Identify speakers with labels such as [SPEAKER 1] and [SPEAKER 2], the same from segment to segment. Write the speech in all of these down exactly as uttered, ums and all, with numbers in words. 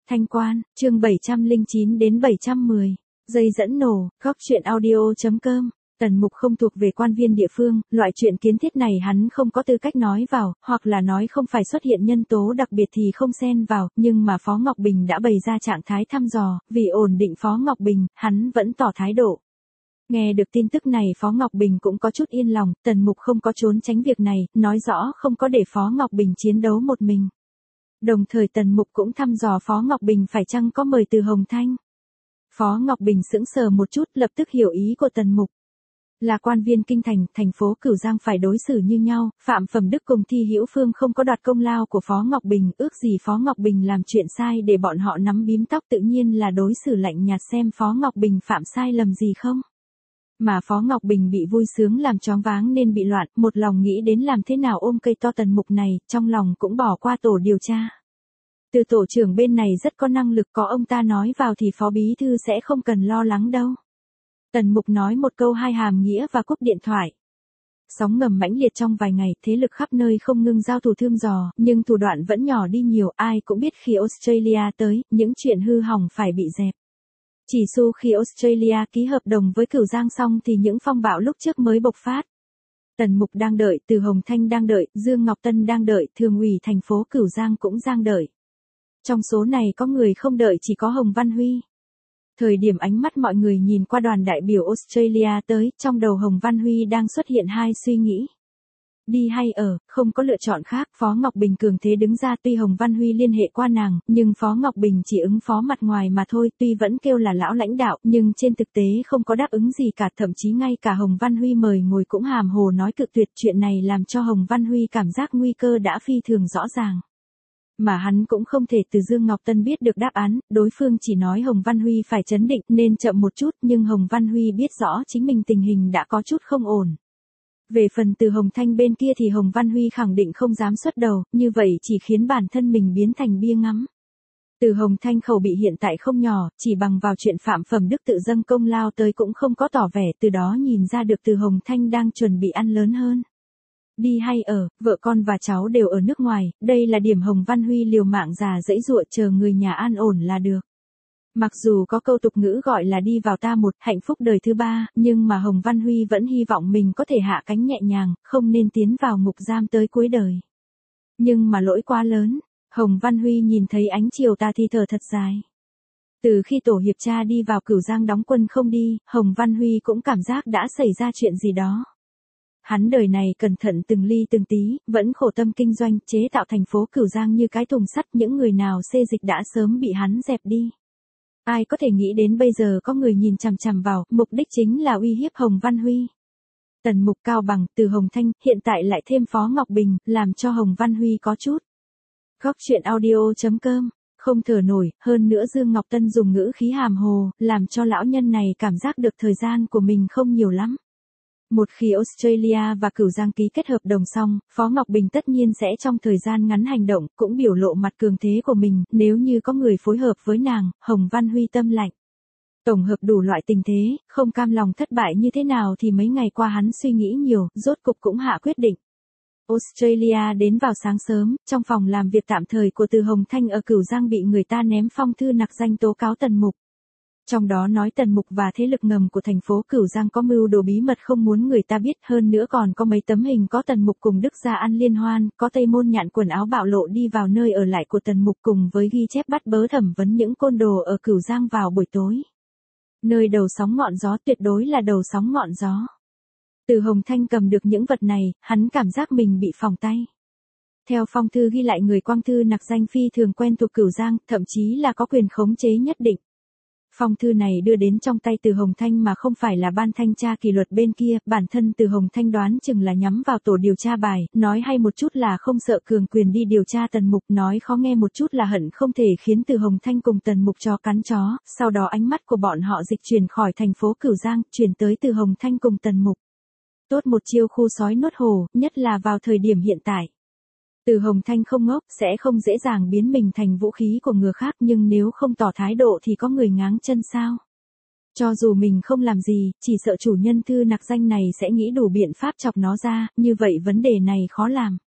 [SPEAKER 1] Thanh Quan, chương bảy trăm lẻ chín đến bảy trăm mười. Dây dẫn nổ, góc truyện audio.com. Tần Mục không thuộc về quan viên địa phương, loại chuyện kiến thiết này hắn không có tư cách nói vào, hoặc là nói không phải xuất hiện nhân tố đặc biệt thì không xen vào, nhưng mà Phó Ngọc Bình đã bày ra trạng thái thăm dò, vì ổn định Phó Ngọc Bình, hắn vẫn tỏ thái độ. Nghe được tin tức này Phó Ngọc Bình cũng có chút yên lòng, Tần Mục không có trốn tránh việc này, nói rõ không có để Phó Ngọc Bình chiến đấu một mình. Đồng thời Tần Mục cũng thăm dò Phó Ngọc Bình phải chăng có mời từ Hồng Thanh. Phó Ngọc Bình sững sờ một chút lập tức hiểu ý của Tần Mục. Là quan viên kinh thành, thành phố Cửu Giang phải đối xử như nhau, Phạm Phẩm Đức cùng Thi Hữu Phương không có đoạt công lao của Phó Ngọc Bình, ước gì Phó Ngọc Bình làm chuyện sai để bọn họ nắm bím tóc tự nhiên là đối xử lạnh nhạt xem Phó Ngọc Bình phạm sai lầm gì không. Mà Phó Ngọc Bình bị vui sướng làm choáng váng nên bị loạn, một lòng nghĩ đến làm thế nào ôm cây to Tần Mục này, trong lòng cũng bỏ qua tổ điều tra. Từ tổ trưởng bên này rất có năng lực, có ông ta nói vào thì Phó Bí Thư sẽ không cần lo lắng đâu. Tần Mục nói một câu hai hàm nghĩa và cúp điện thoại. Sóng ngầm mãnh liệt trong vài ngày, thế lực khắp nơi không ngừng giao thủ thăm dò, nhưng thủ đoạn vẫn nhỏ đi nhiều, ai cũng biết khi Australia tới, những chuyện hư hỏng phải bị dẹp. Chỉ su khi Australia ký hợp đồng với Cửu Giang xong thì những phong bạo lúc trước mới bộc phát. Tần Mục đang đợi, Từ Hồng Thanh đang đợi, Dương Ngọc Tân đang đợi, Thường ủy thành phố Cửu Giang cũng đang đợi. Trong số này có người không đợi chỉ có Hồng Văn Huy. Thời điểm ánh mắt mọi người nhìn qua đoàn đại biểu Australia tới, trong đầu Hồng Văn Huy đang xuất hiện hai suy nghĩ. Đi hay ở, không có lựa chọn khác, Phó Ngọc Bình cường thế đứng ra, tuy Hồng Văn Huy liên hệ qua nàng, nhưng Phó Ngọc Bình chỉ ứng phó mặt ngoài mà thôi, tuy vẫn kêu là lão lãnh đạo, nhưng trên thực tế không có đáp ứng gì cả, thậm chí ngay cả Hồng Văn Huy mời ngồi cũng hàm hồ nói cự tuyệt, chuyện này làm cho Hồng Văn Huy cảm giác nguy cơ đã phi thường rõ ràng. Mà hắn cũng không thể từ Dương Ngọc Tân biết được đáp án, đối phương chỉ nói Hồng Văn Huy phải trấn định nên chậm một chút, nhưng Hồng Văn Huy biết rõ chính mình tình hình đã có chút không ổn. Về phần Từ Hồng Thanh bên kia thì Hồng Văn Huy khẳng định không dám xuất đầu, như vậy chỉ khiến bản thân mình biến thành bia ngắm. Từ Hồng Thanh khẩu bị hiện tại không nhỏ, chỉ bằng vào chuyện Phạm Phẩm Đức tự dâng công lao tới cũng không có tỏ vẻ, từ đó nhìn ra được Từ Hồng Thanh đang chuẩn bị ăn lớn hơn. Đi hay ở, vợ con và cháu đều ở nước ngoài, đây là điểm Hồng Văn Huy liều mạng già dẫy dụa chờ người nhà an ổn là được. Mặc dù có câu tục ngữ gọi là đi vào ta một, hạnh phúc đời thứ ba, nhưng mà Hồng Văn Huy vẫn hy vọng mình có thể hạ cánh nhẹ nhàng, không nên tiến vào ngục giam tới cuối đời. Nhưng mà lỗi quá lớn, Hồng Văn Huy nhìn thấy ánh chiều tà thì thở thật dài. Từ khi tổ hiệp tra đi vào Cửu Giang đóng quân không đi, Hồng Văn Huy cũng cảm giác đã xảy ra chuyện gì đó. Hắn đời này cẩn thận từng ly từng tí, vẫn khổ tâm kinh doanh, chế tạo thành phố Cửu Giang như cái thùng sắt, những người nào xê dịch đã sớm bị hắn dẹp đi. Ai có thể nghĩ đến bây giờ có người nhìn chằm chằm vào, mục đích chính là uy hiếp Hồng Văn Huy. Tần Mục, Cao Bằng, Từ Hồng Thanh, hiện tại lại thêm Phó Ngọc Bình, làm cho Hồng Văn Huy có chút. Góc truyện audio.com, không thở nổi, hơn nữa Dương Ngọc Tân dùng ngữ khí hàm hồ, làm cho lão nhân này cảm giác được thời gian của mình không nhiều lắm. Một khi Australia và Cửu Giang ký kết hợp đồng xong, Phó Ngọc Bình tất nhiên sẽ trong thời gian ngắn hành động, cũng biểu lộ mặt cường thế của mình, nếu như có người phối hợp với nàng, Hồng Văn Huy tâm lạnh. Tổng hợp đủ loại tình thế, không cam lòng thất bại như thế nào thì mấy ngày qua hắn suy nghĩ nhiều, rốt cục cũng hạ quyết định. Australia đến vào sáng sớm, trong phòng làm việc tạm thời của Từ Hồng Thanh ở Cửu Giang bị người ta ném phong thư nặc danh tố cáo Tần Mục. Trong đó nói Tần Mục và thế lực ngầm của thành phố Cửu Giang có mưu đồ bí mật không muốn người ta biết, hơn nữa còn có mấy tấm hình có Tần Mục cùng Đức Gia ăn liên hoan, có Tây Môn Nhạn quần áo bạo lộ đi vào nơi ở lại của Tần Mục cùng với ghi chép bắt bớ thẩm vấn những côn đồ ở Cửu Giang vào buổi tối. Nơi đầu sóng ngọn gió, tuyệt đối là đầu sóng ngọn gió. Từ Hồng Thanh cầm được những vật này, hắn cảm giác mình bị phỏng tay. Theo phong thư ghi lại người quang thư nặc danh phi thường quen thuộc Cửu Giang, thậm chí là có quyền khống chế nhất định. Phong thư này đưa đến trong tay Từ Hồng Thanh mà không phải là ban thanh tra kỷ luật bên kia, bản thân Từ Hồng Thanh đoán chừng là nhắm vào tổ điều tra bài, nói hay một chút là không sợ cường quyền đi điều tra Tần Mục, nói khó nghe một chút là hận không thể khiến Từ Hồng Thanh cùng Tần Mục chó cắn chó, sau đó ánh mắt của bọn họ dịch chuyển khỏi thành phố Cửu Giang, chuyển tới Từ Hồng Thanh cùng Tần Mục. Tốt một chiêu khu sói nuốt hổ, nhất là vào thời điểm hiện tại. Từ Hồng Thanh không ngốc, sẽ không dễ dàng biến mình thành vũ khí của người khác, nhưng nếu không tỏ thái độ thì có người ngáng chân sao? Cho dù mình không làm gì, chỉ sợ chủ nhân thư nặc danh này sẽ nghĩ đủ biện pháp chọc nó ra, như vậy vấn đề này khó làm.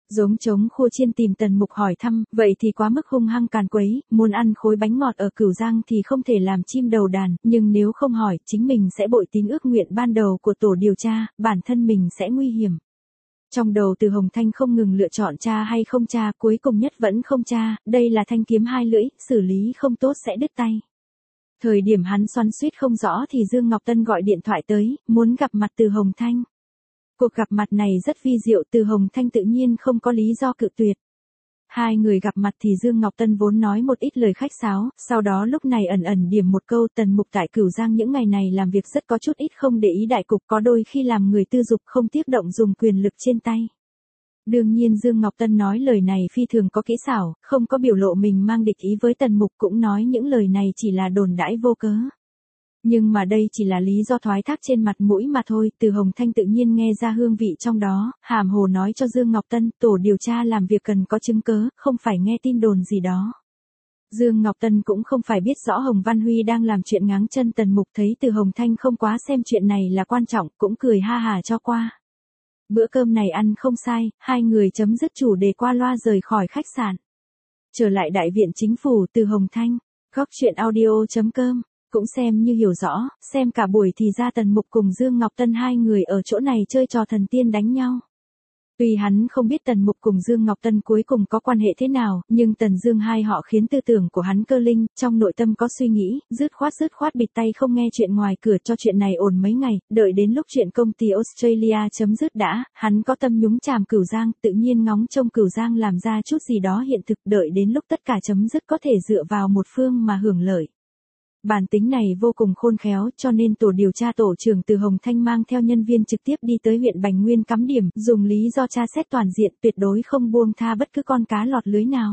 [SPEAKER 1] Giống trống khua chiên tìm Tần Mục hỏi thăm, vậy thì quá mức hung hăng càn quấy, muốn ăn khối bánh ngọt ở Cửu Giang thì không thể làm chim đầu đàn, nhưng nếu không hỏi, chính mình sẽ bội tín ước nguyện ban đầu của tổ điều tra, bản thân mình sẽ nguy hiểm. Trong đầu Từ Hồng Thanh không ngừng lựa chọn tra hay không tra, cuối cùng nhất vẫn không tra, đây là thanh kiếm hai lưỡi, xử lý không tốt sẽ đứt tay. Thời điểm hắn xoắn xuýt không rõ thì Dương Ngọc Tân gọi điện thoại tới, muốn gặp mặt Từ Hồng Thanh. Cuộc gặp mặt này rất vi diệu, Từ Hồng Thanh tự nhiên không có lý do cự tuyệt. Hai người gặp mặt thì Dương Ngọc Tân vốn nói một ít lời khách sáo, sau đó lúc này ẩn ẩn điểm một câu Tần Mục tại Cửu Giang những ngày này làm việc rất có chút ít không để ý đại cục, có đôi khi làm người tư dục không tiếc động dùng quyền lực trên tay. Đương nhiên Dương Ngọc Tân nói lời này phi thường có kỹ xảo, không có biểu lộ mình mang địch ý với Tần Mục, cũng nói những lời này chỉ là đồn đãi vô cớ. Nhưng mà đây chỉ là lý do thoái thác trên mặt mũi mà thôi, Từ Hồng Thanh tự nhiên nghe ra hương vị trong đó, hàm hồ nói cho Dương Ngọc Tân, tổ điều tra làm việc cần có chứng cớ, không phải nghe tin đồn gì đó. Dương Ngọc Tân cũng không phải biết rõ Hồng Văn Huy đang làm chuyện ngáng chân Tần Mục, thấy Từ Hồng Thanh không quá xem chuyện này là quan trọng, cũng cười ha hà cho qua. Bữa cơm này ăn không sai, hai người chấm dứt chủ đề qua loa rời khỏi khách sạn. Trở lại đại viện chính phủ, Từ Hồng Thanh, góc truyện audio chấm com. Cũng xem như hiểu rõ, xem cả buổi thì ra Tần Mục cùng Dương Ngọc Tân hai người ở chỗ này chơi trò thần tiên đánh nhau. Tuy hắn không biết Tần Mục cùng Dương Ngọc Tân cuối cùng có quan hệ thế nào, nhưng Tần Dương hai họ khiến tư tưởng của hắn cơ linh, trong nội tâm có suy nghĩ, dứt khoát dứt khoát bịt tay không nghe chuyện ngoài cửa cho chuyện này ổn mấy ngày, đợi đến lúc chuyện công ty Australia chấm dứt đã, hắn có tâm nhúng chàm Cửu Giang, tự nhiên ngóng trông Cửu Giang làm ra chút gì đó hiện thực, đợi đến lúc tất cả chấm dứt có thể dựa vào một phương mà hưởng lợi. Bản tính này vô cùng khôn khéo, cho nên tổ điều tra tổ trưởng Từ Hồng Thanh mang theo nhân viên trực tiếp đi tới huyện Bành Nguyên cắm điểm, dùng lý do tra xét toàn diện, tuyệt đối không buông tha bất cứ con cá lọt lưới nào.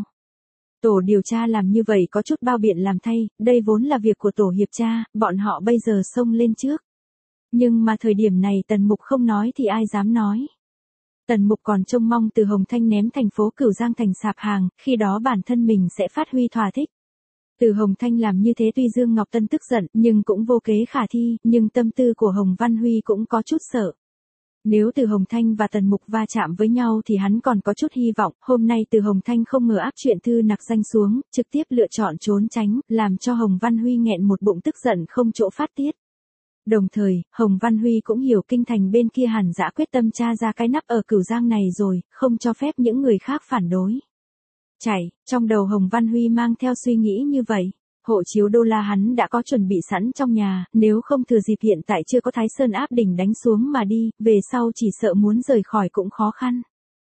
[SPEAKER 1] Tổ điều tra làm như vậy có chút bao biện làm thay, đây vốn là việc của tổ hiệp tra, bọn họ bây giờ xông lên trước. Nhưng mà thời điểm này Tần Mục không nói thì ai dám nói. Tần Mục còn trông mong Từ Hồng Thanh ném thành phố Cửu Giang thành sạp hàng, khi đó bản thân mình sẽ phát huy thỏa thích. Từ Hồng Thanh làm như thế tuy Dương Ngọc Tân tức giận, nhưng cũng vô kế khả thi, nhưng tâm tư của Hồng Văn Huy cũng có chút sợ. Nếu Từ Hồng Thanh và Tần Mục va chạm với nhau thì hắn còn có chút hy vọng, hôm nay Từ Hồng Thanh không ngờ áp chuyện thư nặc danh xuống, trực tiếp lựa chọn trốn tránh, làm cho Hồng Văn Huy nghẹn một bụng tức giận không chỗ phát tiết. Đồng thời, Hồng Văn Huy cũng hiểu kinh thành bên kia hẳn dã quyết tâm tra ra cái nắp ở Cửu Giang này rồi, không cho phép những người khác phản đối. Chảy, trong đầu Hồng Văn Huy mang theo suy nghĩ như vậy, hộ chiếu đô la hắn đã có chuẩn bị sẵn trong nhà, nếu không thừa dịp hiện tại chưa có Thái Sơn áp đỉnh đánh xuống mà đi, về sau chỉ sợ muốn rời khỏi cũng khó khăn.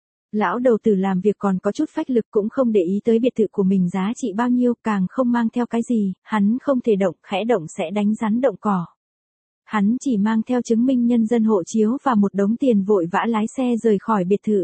[SPEAKER 1] Lão đầu tử làm việc còn có chút phách lực cũng không để ý tới biệt thự của mình giá trị bao nhiêu, càng không mang theo cái gì, hắn không thể động, khẽ động sẽ đánh rắn động cỏ. Hắn chỉ mang theo chứng minh nhân dân hộ chiếu và một đống tiền vội vã lái xe rời khỏi biệt thự.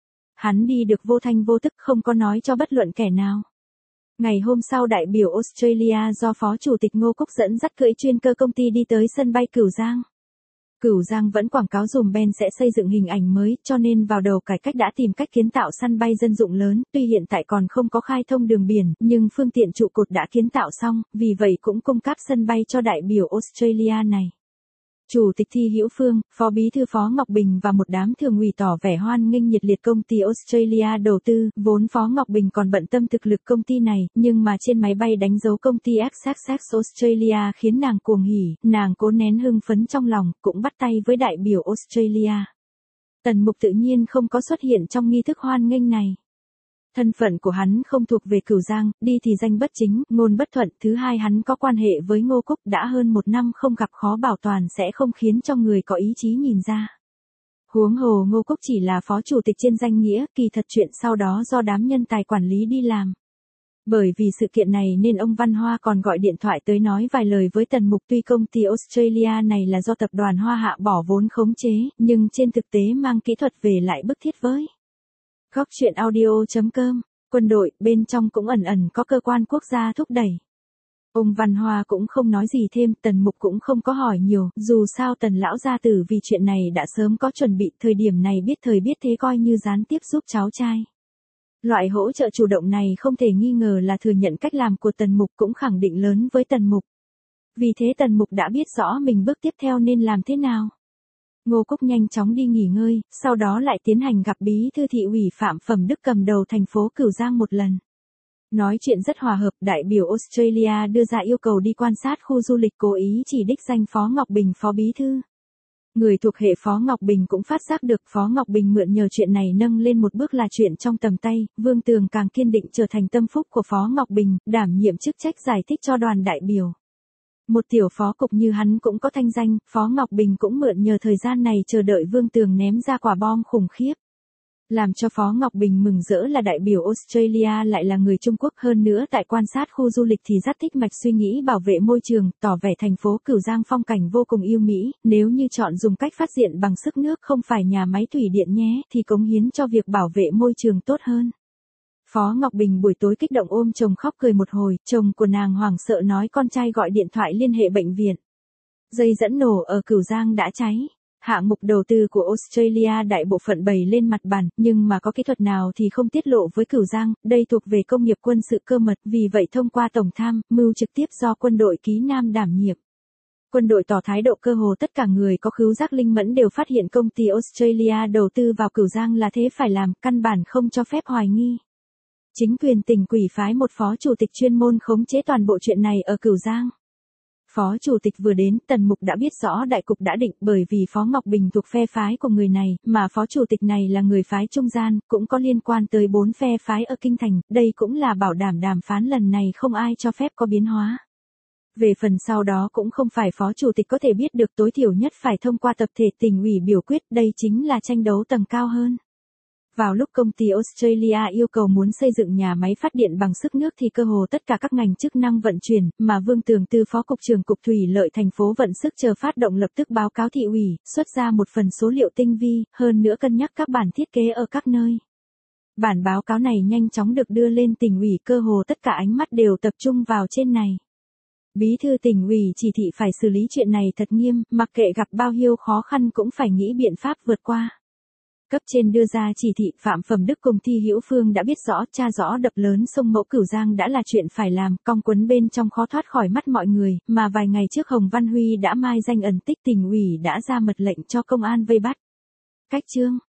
[SPEAKER 1] Hắn đi được vô thanh vô tức không có nói cho bất luận kẻ nào. Ngày hôm sau đại biểu Australia do Phó Chủ tịch Ngô Cúc dẫn dắt cưỡi chuyên cơ công ty đi tới sân bay Cửu Giang. Cửu Giang vẫn quảng cáo dùm Ben sẽ xây dựng hình ảnh mới, cho nên vào đầu cải cách đã tìm cách kiến tạo sân bay dân dụng lớn, tuy hiện tại còn không có khai thông đường biển, nhưng phương tiện trụ cột đã kiến tạo xong, vì vậy cũng cung cấp sân bay cho đại biểu Australia này. Chủ tịch Thi Hữu Phương, Phó Bí thư Phó Ngọc Bình và một đám thường ủy tỏ vẻ hoan nghênh nhiệt liệt công ty Australia đầu tư, vốn Phó Ngọc Bình còn bận tâm thực lực công ty này, nhưng mà trên máy bay đánh dấu công ty ích ích ích Australia khiến nàng cuồng hỉ, nàng cố nén hưng phấn trong lòng, cũng bắt tay với đại biểu Australia. Tần Mục tự nhiên không có xuất hiện trong nghi thức hoan nghênh này. Thân phận của hắn không thuộc về Cửu Giang, đi thì danh bất chính, ngôn bất thuận, thứ hai hắn có quan hệ với Ngô Cúc đã hơn một năm không gặp khó bảo toàn sẽ không khiến cho người có ý chí nhìn ra. Huống hồ Ngô Cúc chỉ là phó chủ tịch trên danh nghĩa, kỳ thật chuyện sau đó do đám nhân tài quản lý đi làm. Bởi vì sự kiện này nên ông Văn Hoa còn gọi điện thoại tới nói vài lời với Tần Mục, tuy công ty Australia này là do tập đoàn Hoa Hạ bỏ vốn khống chế, nhưng trên thực tế mang kỹ thuật về lại bức thiết với. Góc truyện audio chấm com, quân đội, bên trong cũng ẩn ẩn có cơ quan quốc gia thúc đẩy. Ông Văn Hoa cũng không nói gì thêm, Tần Mục cũng không có hỏi nhiều, dù sao Tần lão gia tử vì chuyện này đã sớm có chuẩn bị, thời điểm này biết thời biết thế coi như gián tiếp giúp cháu trai. Loại hỗ trợ chủ động này không thể nghi ngờ là thừa nhận cách làm của Tần Mục, cũng khẳng định lớn với Tần Mục. Vì thế Tần Mục đã biết rõ mình bước tiếp theo nên làm thế nào. Ngô Cúc nhanh chóng đi nghỉ ngơi, sau đó lại tiến hành gặp bí thư thị ủy Phạm Phẩm Đức cầm đầu thành phố Cửu Giang một lần. Nói chuyện rất hòa hợp, đại biểu Australia đưa ra yêu cầu đi quan sát khu du lịch, cố ý chỉ đích danh Phó Ngọc Bình phó bí thư. Người thuộc hệ Phó Ngọc Bình cũng phát giác được Phó Ngọc Bình mượn nhờ chuyện này nâng lên một bước là chuyện trong tầm tay, Vương Tường càng kiên định trở thành tâm phúc của Phó Ngọc Bình, đảm nhiệm chức trách giải thích cho đoàn đại biểu. Một tiểu phó cục như hắn cũng có thanh danh, Phó Ngọc Bình cũng mượn nhờ thời gian này chờ đợi Vương Tường ném ra quả bom khủng khiếp. Làm cho Phó Ngọc Bình mừng rỡ là đại biểu Australia lại là người Trung Quốc, hơn nữa tại quan sát khu du lịch thì rất thích mạch suy nghĩ bảo vệ môi trường, tỏ vẻ thành phố Cửu Giang phong cảnh vô cùng yêu mỹ, nếu như chọn dùng cách phát điện bằng sức nước không phải nhà máy thủy điện nhé, thì cống hiến cho việc bảo vệ môi trường tốt hơn. Phó Ngọc Bình buổi tối kích động ôm chồng khóc cười một hồi, chồng của nàng hoảng sợ nói con trai gọi điện thoại liên hệ bệnh viện. Dây dẫn nổ ở Cửu Giang đã cháy. Hạng mục đầu tư của Australia đại bộ phận bày lên mặt bàn, nhưng mà có kỹ thuật nào thì không tiết lộ với Cửu Giang, đây thuộc về công nghiệp quân sự cơ mật, vì vậy thông qua tổng tham mưu trực tiếp do quân đội Ký Nam đảm nhiệm. Quân đội tỏ thái độ, cơ hồ tất cả người có khứu giác linh mẫn đều phát hiện công ty Australia đầu tư vào Cửu Giang là thế phải làm, căn bản không cho phép hoài nghi. Chính quyền tỉnh ủy phái một phó chủ tịch chuyên môn khống chế toàn bộ chuyện này ở Cửu Giang. Phó chủ tịch vừa đến, Tần Mục đã biết rõ đại cục đã định, bởi vì Phó Ngọc Bình thuộc phe phái của người này, mà phó chủ tịch này là người phái trung gian, cũng có liên quan tới bốn phe phái ở Kinh Thành, đây cũng là bảo đảm đàm phán lần này không ai cho phép có biến hóa. Về phần sau đó cũng không phải phó chủ tịch có thể biết được, tối thiểu nhất phải thông qua tập thể tỉnh ủy biểu quyết, đây chính là tranh đấu tầng cao hơn. Vào lúc công ty Australia yêu cầu muốn xây dựng nhà máy phát điện bằng sức nước thì cơ hồ tất cả các ngành chức năng vận chuyển, mà Vương Tường Tư phó cục trưởng cục thủy lợi thành phố vận sức chờ phát động lập tức báo cáo thị ủy, xuất ra một phần số liệu tinh vi, hơn nữa cân nhắc các bản thiết kế ở các nơi. Bản báo cáo này nhanh chóng được đưa lên tỉnh ủy, cơ hồ tất cả ánh mắt đều tập trung vào trên này. Bí thư tỉnh ủy chỉ thị phải xử lý chuyện này thật nghiêm, mặc kệ gặp bao nhiêu khó khăn cũng phải nghĩ biện pháp vượt qua. Cấp trên đưa ra chỉ thị, Phạm Phẩm Đức cùng Thi Hữu Phương đã biết rõ, tra rõ đập lớn sông Mẫu Cửu Giang đã là chuyện phải làm, cong quấn bên trong khó thoát khỏi mắt mọi người, mà vài ngày trước Hồng Văn Huy đã mai danh ẩn tích, tỉnh ủy đã ra mật lệnh cho công an vây bắt. Cách chương